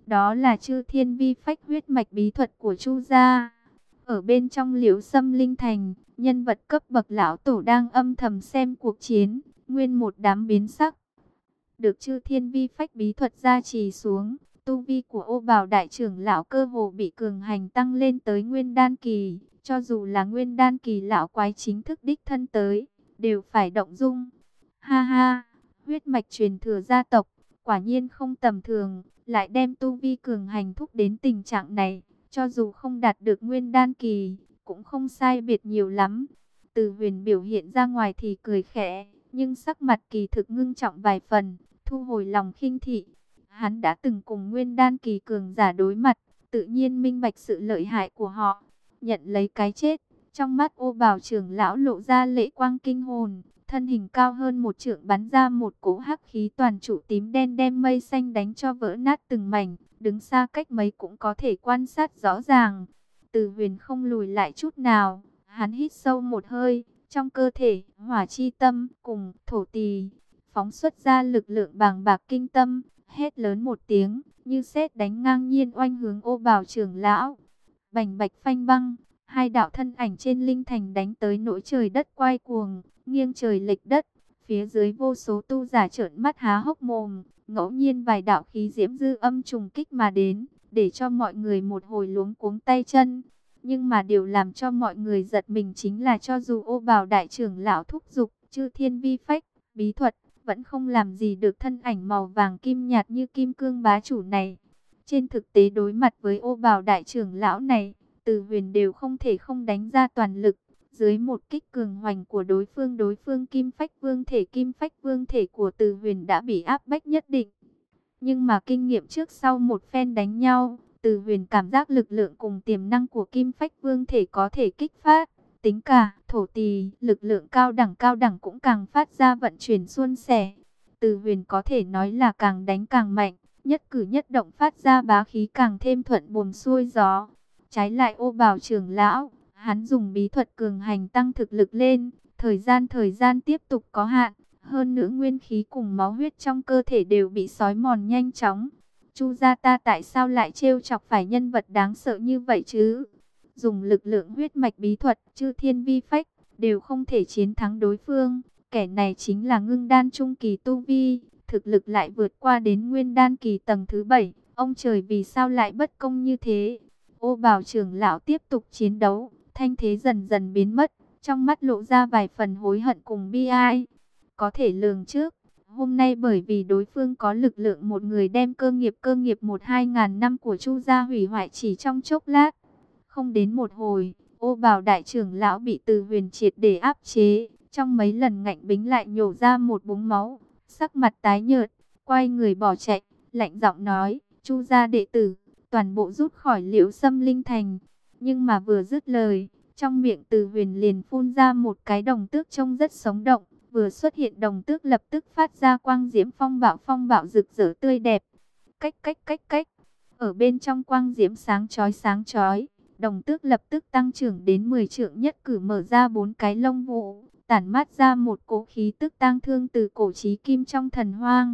Đó là Chư Thiên Vi Phách huyết mạch bí thuật của Chu gia. Ở bên trong Liễu Sâm Linh Thành, nhân vật cấp bậc lão tổ đang âm thầm xem cuộc chiến, nguyên một đám biến sắc. Được Chư Thiên Vi Phách bí thuật gia trì xuống, tu vi của Ô Bào đại trưởng lão cơ hồ bị cường hành tăng lên tới Nguyên Đan kỳ, cho dù là Nguyên Đan kỳ lão quái chính thức đích thân tới, đều phải động dung. Ha ha, huyết mạch truyền thừa gia tộc, quả nhiên không tầm thường, lại đem tu vi cường hành thúc đến tình trạng này, cho dù không đạt được Nguyên Đan kỳ, cũng không sai biệt nhiều lắm. Từ Huyền biểu hiện ra ngoài thì cười khẽ, nhưng sắc mặt kỳ thực ngưng trọng vài phần, thu hồi lòng khinh thị. Hắn đã từng cùng Nguyên Đan kỳ cường giả đối mặt, tự nhiên minh bạch sự lợi hại của họ. Nhận lấy cái chết, trong mắt Ô Bào trưởng lão lộ ra lệ quang kinh hồn, thân hình cao hơn một trượng bắn ra một cỗ hắc khí toàn trụ tím đen đem mây xanh đánh cho vỡ nát từng mảnh, đứng xa cách mấy cũng có thể quan sát rõ ràng. Từ Huyền không lùi lại chút nào, hắn hít sâu một hơi, trong cơ thể hỏa chi tâm cùng thổ tỳ phóng xuất ra lực lượng bàng bạc kinh tâm, hét lớn một tiếng, như sét đánh ngang nhiên oanh hướng Ô Bào trưởng lão. Bành bạch phanh băng, hai đạo thân ảnh trên linh thành đánh tới nỗi trời đất quay cuồng, nghiêng trời lệch đất. Phía dưới vô số tu giả trợn mắt há hốc mồm, ngẫu nhiên vài đạo khí diễm dư âm trùng kích mà đến, để cho mọi người một hồi luống cuống tay chân. Nhưng mà điều làm cho mọi người giật mình chính là cho dù Ô Bào đại trưởng lão thúc giục Chư Thiên Vi Phách bí thuật, vẫn không làm gì được thân ảnh màu vàng kim nhạt như kim cương bá chủ này. Trên thực tế đối mặt với Ô Bào đại trưởng lão này, Từ Huyền đều không thể không đánh ra toàn lực. Dưới một kích cường hoành của đối phương, đối phương kim phách vương thể kim phách vương thể của Từ Huyền đã bị áp bách nhất định. Nhưng mà kinh nghiệm trước sau một phen đánh nhau, Từ Huyền cảm giác lực lượng cùng tiềm năng của kim phách vương thể có thể kích phát. Tính cả thổ tỳ, lực lượng cao đẳng cao đẳng cũng càng phát ra vận chuyển suôn sẻ. Từ Huyền có thể nói là càng đánh càng mạnh, nhất cử nhất động phát ra bá khí càng thêm thuận buồm xuôi gió. Trái lại Ô Bào trưởng lão, hắn dùng bí thuật cường hành tăng thực lực lên, thời gian thời gian tiếp tục có hạn, hơn nữa nguyên khí cùng máu huyết trong cơ thể đều bị xói mòn nhanh chóng. Chu gia ta tại sao lại trêu chọc phải nhân vật đáng sợ như vậy chứ? Dùng lực lượng huyết mạch bí thuật, Chư Thiên Vi Phách, đều không thể chiến thắng đối phương. Kẻ này chính là ngưng đan trung kỳ tu vi, thực lực lại vượt qua đến nguyên đan kỳ tầng thứ bảy. Ông trời vì sao lại bất công như thế? Ô Bào trưởng lão tiếp tục chiến đấu, thanh thế dần dần biến mất, trong mắt lộ ra vài phần hối hận cùng bi ai. Có thể lường trước, hôm nay bởi vì đối phương có lực lượng một người đem cơ nghiệp cơ nghiệp một hai ngàn năm của Chu gia hủy hoại chỉ trong chốc lát. Không đến một hồi, Ô Bào đại trưởng lão bị Từ Huyền triệt để áp chế, trong mấy lần ngạnh bính lại nhổ ra một búng máu, sắc mặt tái nhợt, quay người bỏ chạy, lạnh giọng nói: "Chu gia đệ tử, toàn bộ rút khỏi Liễu Sâm Linh Thành." Nhưng mà vừa dứt lời, trong miệng Từ Huyền liền phun ra một cái đồng tước trông rất sống động, vừa xuất hiện đồng tước lập tức phát ra quang diễm phong bạo phong bạo rực rỡ tươi đẹp. Cách cách cách cách, ở bên trong quang diễm sáng chói sáng chói, đồng tước lập tức tăng trưởng đến mười trượng, nhất cử mở ra bốn cái lông vũ, tản mát ra một cỗ khí tức tang thương từ cổ chí kim trong thần hoang.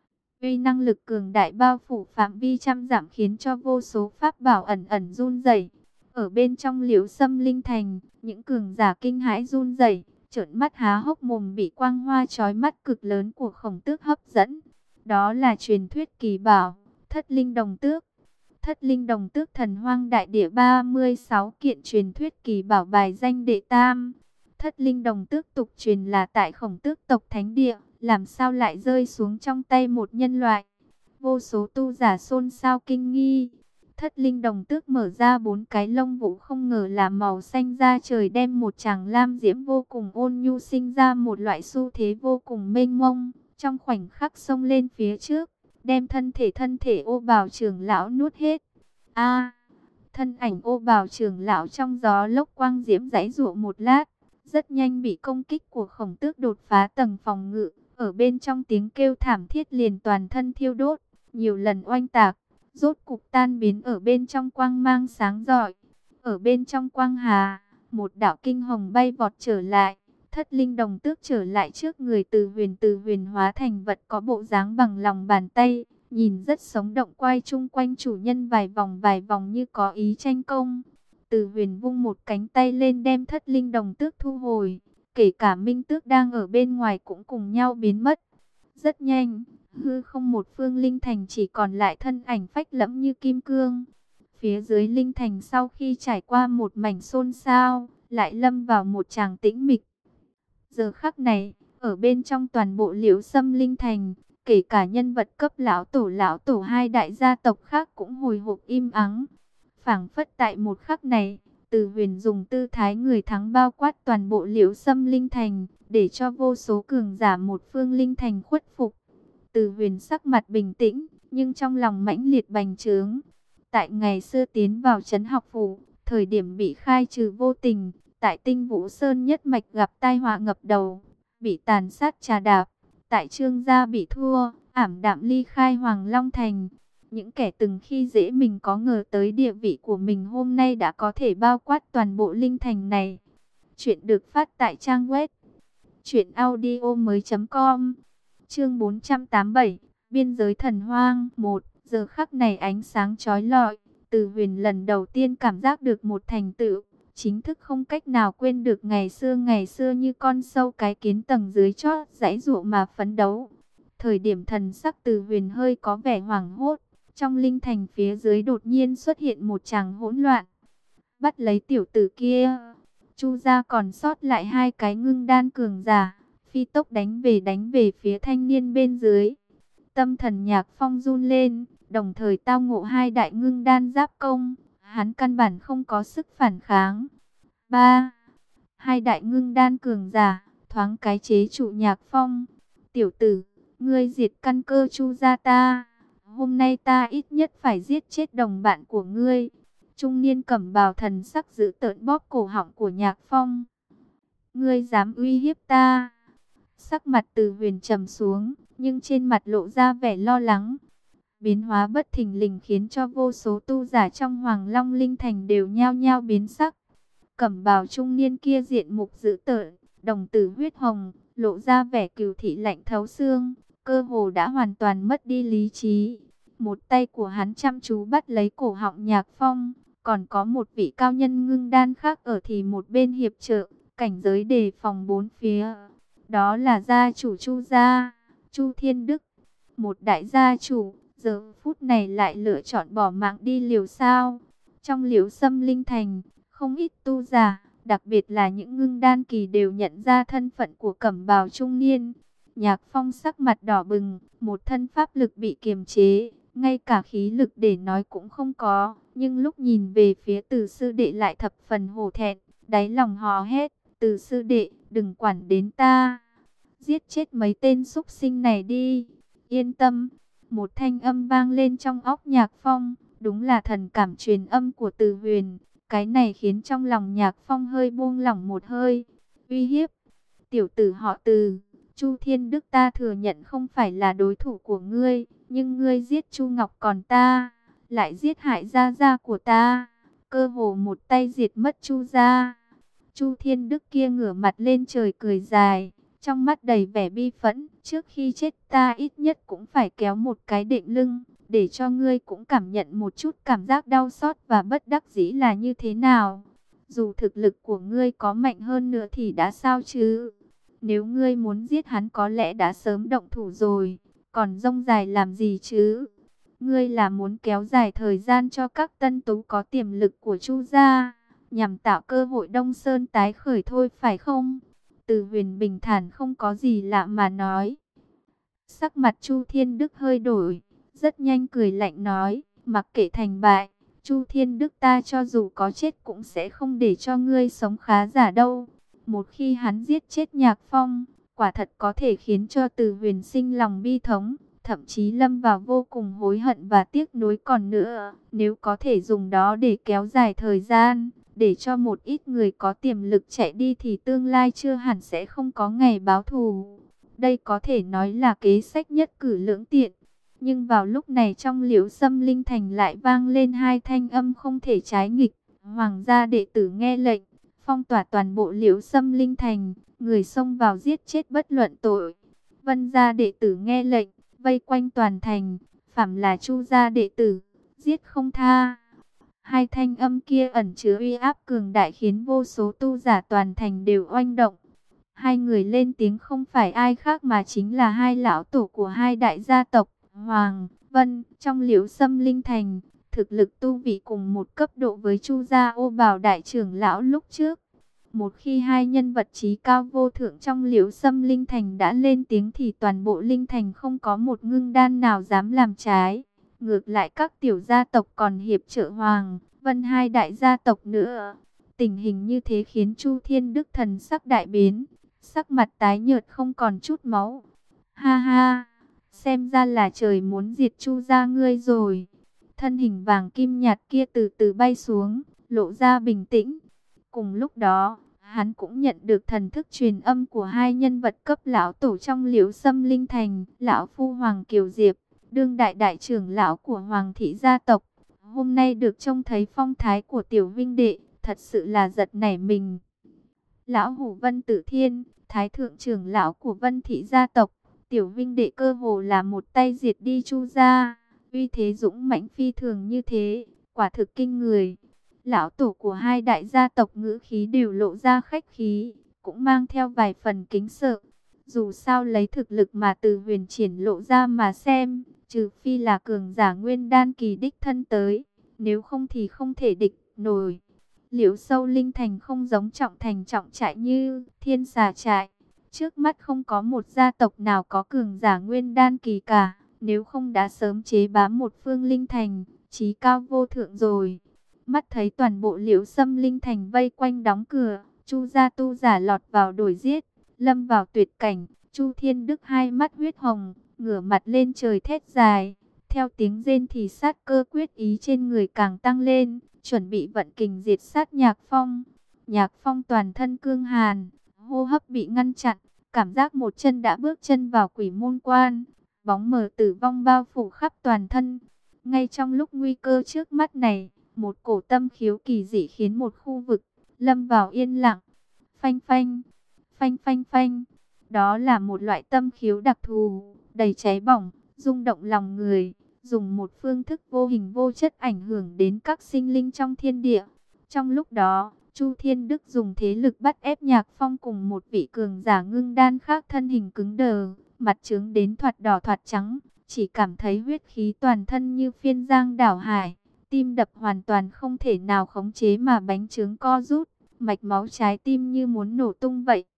Uy năng lực cường đại bao phủ phạm vi trăm dặm khiến cho vô số pháp bảo ẩn ẩn run rẩy. Ở bên trong Liễu Sâm Linh Thành, những cường giả kinh hãi run rẩy, trợn mắt há hốc mồm bị quang hoa chói mắt cực lớn của Khổng Tước hấp dẫn. Đó là truyền thuyết kỳ bảo, Thất Linh Đồng Tước. Thất Linh Đồng Tước thần hoang đại địa ba mươi sáu kiện truyền thuyết kỳ bảo bài danh đệ tam. Thất Linh Đồng Tước tục truyền là tại Khổng Tước tộc thánh địa, làm sao lại rơi xuống trong tay một nhân loại? Vô số tu giả xôn xao kinh nghi. Thất Linh Đồng Tước mở ra bốn cái lông vũ không ngờ là màu xanh da trời, đem một chàng lam diễm vô cùng ôn nhu sinh ra một loại xu thế vô cùng mênh mông, trong khoảnh khắc xông lên phía trước, đem thân thể thân thể Ô Bào trưởng lão nuốt hết. A, thân ảnh Ô Bào trưởng lão trong gió lốc quang diễm giãy giụa một lát, rất nhanh bị công kích của Khổng Tước đột phá tầng phòng ngự, ở bên trong tiếng kêu thảm thiết liền toàn thân thiêu đốt, nhiều lần oanh tạc, rốt cục tan biến ở bên trong quang mang sáng rọi. Ở bên trong quang hà, một đạo kinh hồng bay vọt trở lại, Thất Linh Đồng Tước trở lại trước người Từ Huyền. Từ Huyền hóa thành vật có bộ dáng bằng lòng bàn tay, nhìn rất sống động, quay chung quanh chủ nhân vài vòng vài vòng như có ý tranh công. Từ Huyền vung một cánh tay lên đem thất linh đồng tước thu hồi, kể cả Minh Tước đang ở bên ngoài cũng cùng nhau biến mất. Rất nhanh, hư không một phương linh thành chỉ còn lại thân ảnh phách lẫm như kim cương. Phía dưới linh thành sau khi trải qua một mảnh xôn xao, lại lâm vào một tràng tĩnh mịch. Giờ khắc này, ở bên trong toàn bộ Liễu Sâm linh thành, kể cả nhân vật cấp lão tổ lão tổ hai đại gia tộc khác cũng hồi hộp im ắng. Phảng phất tại một khắc này, Từ Huyền dùng tư thái người thắng bao quát toàn bộ Liễu Sâm linh thành, để cho vô số cường giả một phương linh thành khuất phục. Từ Huyền sắc mặt bình tĩnh, nhưng trong lòng mãnh liệt bành trướng. Tại ngày xưa tiến vào trấn học phủ, thời điểm bị khai trừ vô tình, tại Tinh Vũ Sơn nhất mạch gặp tai họa ngập đầu, bị tàn sát trà đạp, tại Trương gia bị thua, ảm đạm ly khai Hoàng Long Thành. Những kẻ từng khi dễ mình có ngờ tới địa vị của mình hôm nay đã có thể bao quát toàn bộ linh thành này. Chuyện được phát tại trang web truyện audio mới chấm com. Chương bốn trăm tám mươi bảy, Biên giới thần hoang. Một giờ khắc này ánh sáng chói lọi, Từ Huyền lần đầu tiên cảm giác được một thành tựu, chính thức không cách nào quên được ngày xưa ngày xưa như con sâu cái kiến tầng dưới chót giãy giụa mà phấn đấu. Thời điểm thần sắc Từ Huyền hơi có vẻ hoảng hốt, trong linh thành phía dưới đột nhiên xuất hiện một tràng hỗn loạn. Bắt lấy tiểu tử kia. Chu gia còn sót lại hai cái ngưng đan cường giả, phi tốc đánh về đánh về phía thanh niên bên dưới. Tâm thần Nhạc Phong run lên, đồng thời tao ngộ hai đại ngưng đan giáp công, hắn căn bản không có sức phản kháng. Ba, hai đại ngưng đan cường giả, thoáng cái chế trụ Nhạc Phong. Tiểu tử, ngươi diệt căn cơ Chu gia ta, hôm nay ta ít nhất phải giết chết đồng bạn của ngươi. Trung niên cẩm bào thần sắc giữ tợn bóp cổ họng của Nhạc Phong. Ngươi dám uy hiếp ta? Sắc mặt Từ Huyền trầm xuống, nhưng trên mặt lộ ra vẻ lo lắng. Biến hóa bất thình lình khiến cho vô số tu giả trong Hoàng Long Linh Thành đều nhao nhao biến sắc. Cẩm bào trung niên kia diện mục dữ tợn, đồng tử huyết hồng, lộ ra vẻ cừu thị lạnh thấu xương, cơ hồ đã hoàn toàn mất đi lý trí. Một tay của hắn chăm chú bắt lấy cổ họng Nhạc Phong, còn có một vị cao nhân ngưng đan khác ở thì một bên hiệp trợ, cảnh giới đề phòng bốn phía. Đó là gia chủ Chu gia, Chu Thiên Đức, một đại gia chủ, giờ phút này lại lựa chọn bỏ mạng đi liều sao? Trong Liễu Sâm linh thành, không ít tu giả, đặc biệt là những ngưng đan kỳ đều nhận ra thân phận của cẩm bào trung niên. Nhạc Phong sắc mặt đỏ bừng, một thân pháp lực bị kiềm chế, ngay cả khí lực để nói cũng không có, nhưng lúc nhìn về phía Từ sư đệ lại thập phần hổ thẹn, đáy lòng hò hét, Từ sư đệ, đừng quản đến ta, giết chết mấy tên súc sinh này đi. Yên tâm, một thanh âm vang lên trong óc Nhạc Phong, đúng là thần cảm truyền âm của Từ Huyền. Cái này khiến trong lòng Nhạc Phong hơi buông lỏng một hơi. Uy hiếp, tiểu tử họ Từ, Chu Thiên Đức ta thừa nhận không phải là đối thủ của ngươi, nhưng ngươi giết Chu Ngọc còn ta, lại giết hại gia gia của ta, cơ hồ một tay diệt mất Chu gia. Chu Thiên Đức kia ngửa mặt lên trời cười dài, trong mắt đầy vẻ bi phẫn. Trước khi chết ta ít nhất cũng phải kéo một cái đệm lưng, để cho ngươi cũng cảm nhận một chút cảm giác đau xót và bất đắc dĩ là như thế nào. Dù thực lực của ngươi có mạnh hơn nữa thì đã sao chứ? Nếu ngươi muốn giết hắn có lẽ đã sớm động thủ rồi, còn rông dài làm gì chứ? Ngươi là muốn kéo dài thời gian cho các tân tú có tiềm lực của Chu gia, nhằm tạo cơ hội Đông Sơn tái khởi thôi phải không? Từ Huyền bình thản không có gì lạ mà nói. Sắc mặt Chu Thiên Đức hơi đổi, rất nhanh cười lạnh nói, mặc kệ thành bại, Chu Thiên Đức ta cho dù có chết cũng sẽ không để cho ngươi sống khá giả đâu. Một khi hắn giết chết Nhạc Phong, quả thật có thể khiến cho Từ Huyền sinh lòng bi thống, thậm chí lâm vào vô cùng hối hận và tiếc nuối còn nữa. Nếu có thể dùng đó để kéo dài thời gian, để cho một ít người có tiềm lực chạy đi thì tương lai chưa hẳn sẽ không có ngày báo thù. Đây có thể nói là kế sách nhất cử lưỡng tiện. Nhưng vào lúc này trong Liễu Sâm linh thành lại vang lên hai thanh âm không thể trái nghịch. Hoàng gia đệ tử nghe lệnh, phong tỏa toàn bộ Liễu Sâm linh thành, người xông vào giết chết bất luận tội. Vân gia đệ tử nghe lệnh, vây quanh toàn thành, phàm là Chu gia đệ tử, giết không tha. Hai thanh âm kia ẩn chứa uy áp cường đại khiến vô số tu giả toàn thành đều oanh động. Hai người lên tiếng không phải ai khác mà chính là hai lão tổ của hai đại gia tộc, Hoàng, Vân, trong Liễu Sâm Linh Thành. Thực lực tu vị cùng một cấp độ với Chu gia Ô Bào đại trưởng lão lúc trước. Một khi hai nhân vật trí cao vô thượng trong Liễu Sâm Linh Thành đã lên tiếng thì toàn bộ Linh Thành không có một ngưng đan nào dám làm trái. Ngược lại các tiểu gia tộc còn hiệp trợ Hoàng, Vân hai đại gia tộc nữa. Tình hình như thế khiến Chu Thiên Đức thần sắc đại biến, sắc mặt tái nhợt không còn chút máu. Ha ha, xem ra là trời muốn diệt Chu gia ngươi rồi. Thân hình vàng kim nhạt kia từ từ bay xuống, lộ ra bình tĩnh. Cùng lúc đó, hắn cũng nhận được thần thức truyền âm của hai nhân vật cấp lão tổ trong Liễu Sâm Linh Thành, lão phu Hoàng Kiều Diệp, đương đại đại trưởng lão của Hoàng thị gia tộc. Hôm nay được trông thấy phong thái của tiểu vinh đệ, thật sự là giật nảy mình. Lão Hủ Vân Tử Thiên, thái thượng trưởng lão của Vân thị gia tộc, tiểu vinh đệ cơ hồ là một tay diệt đi Chu gia. Uy thế dũng mãnh phi thường như thế, quả thực kinh người. Lão tổ của hai đại gia tộc ngữ khí đều lộ ra khách khí, cũng mang theo vài phần kính sợ. Dù sao lấy thực lực mà từ huyền triển lộ ra mà xem, trừ phi là cường giả nguyên đan kỳ đích thân tới, nếu không thì không thể địch nổi. Liễu Sâu Linh Thành không giống Trọng Thành Trọng Trại như Thiên Xà Trại. Trước mắt không có một gia tộc nào có cường giả nguyên đan kỳ cả, nếu không đã sớm chế bám một phương Linh Thành, chí cao vô thượng rồi. Mắt thấy toàn bộ Liễu Sâm Linh Thành vây quanh đóng cửa, Chu gia tu giả lọt vào đuổi giết, lâm vào tuyệt cảnh. Chu Thiên Đức hai mắt huyết hồng, ngửa mặt lên trời thét dài. Theo tiếng rên thì sát cơ quyết ý trên người càng tăng lên, chuẩn bị vận kình diệt sát Nhạc Phong. Nhạc Phong toàn thân cương hàn, hô hấp bị ngăn chặn, cảm giác một chân đã bước chân vào quỷ môn quan. Bóng mờ tử vong bao phủ khắp toàn thân. Ngay trong lúc nguy cơ trước mắt này, một cổ tâm khiếu kỳ dị khiến một khu vực lâm vào yên lặng. Phanh phanh, phanh phanh phanh. Đó là một loại tâm khiếu đặc thù, đầy cháy bỏng, rung động lòng người, dùng một phương thức vô hình vô chất ảnh hưởng đến các sinh linh trong thiên địa. Trong lúc đó, Chu Thiên Đức dùng thế lực bắt ép Nhạc Phong cùng một vị cường giả ngưng đan khác thân hình cứng đờ, mặt trướng đến thoạt đỏ thoạt trắng, chỉ cảm thấy huyết khí toàn thân như phiên giang đảo hải, tim đập hoàn toàn không thể nào khống chế mà bánh trướng co rút, mạch máu trái tim như muốn nổ tung vậy.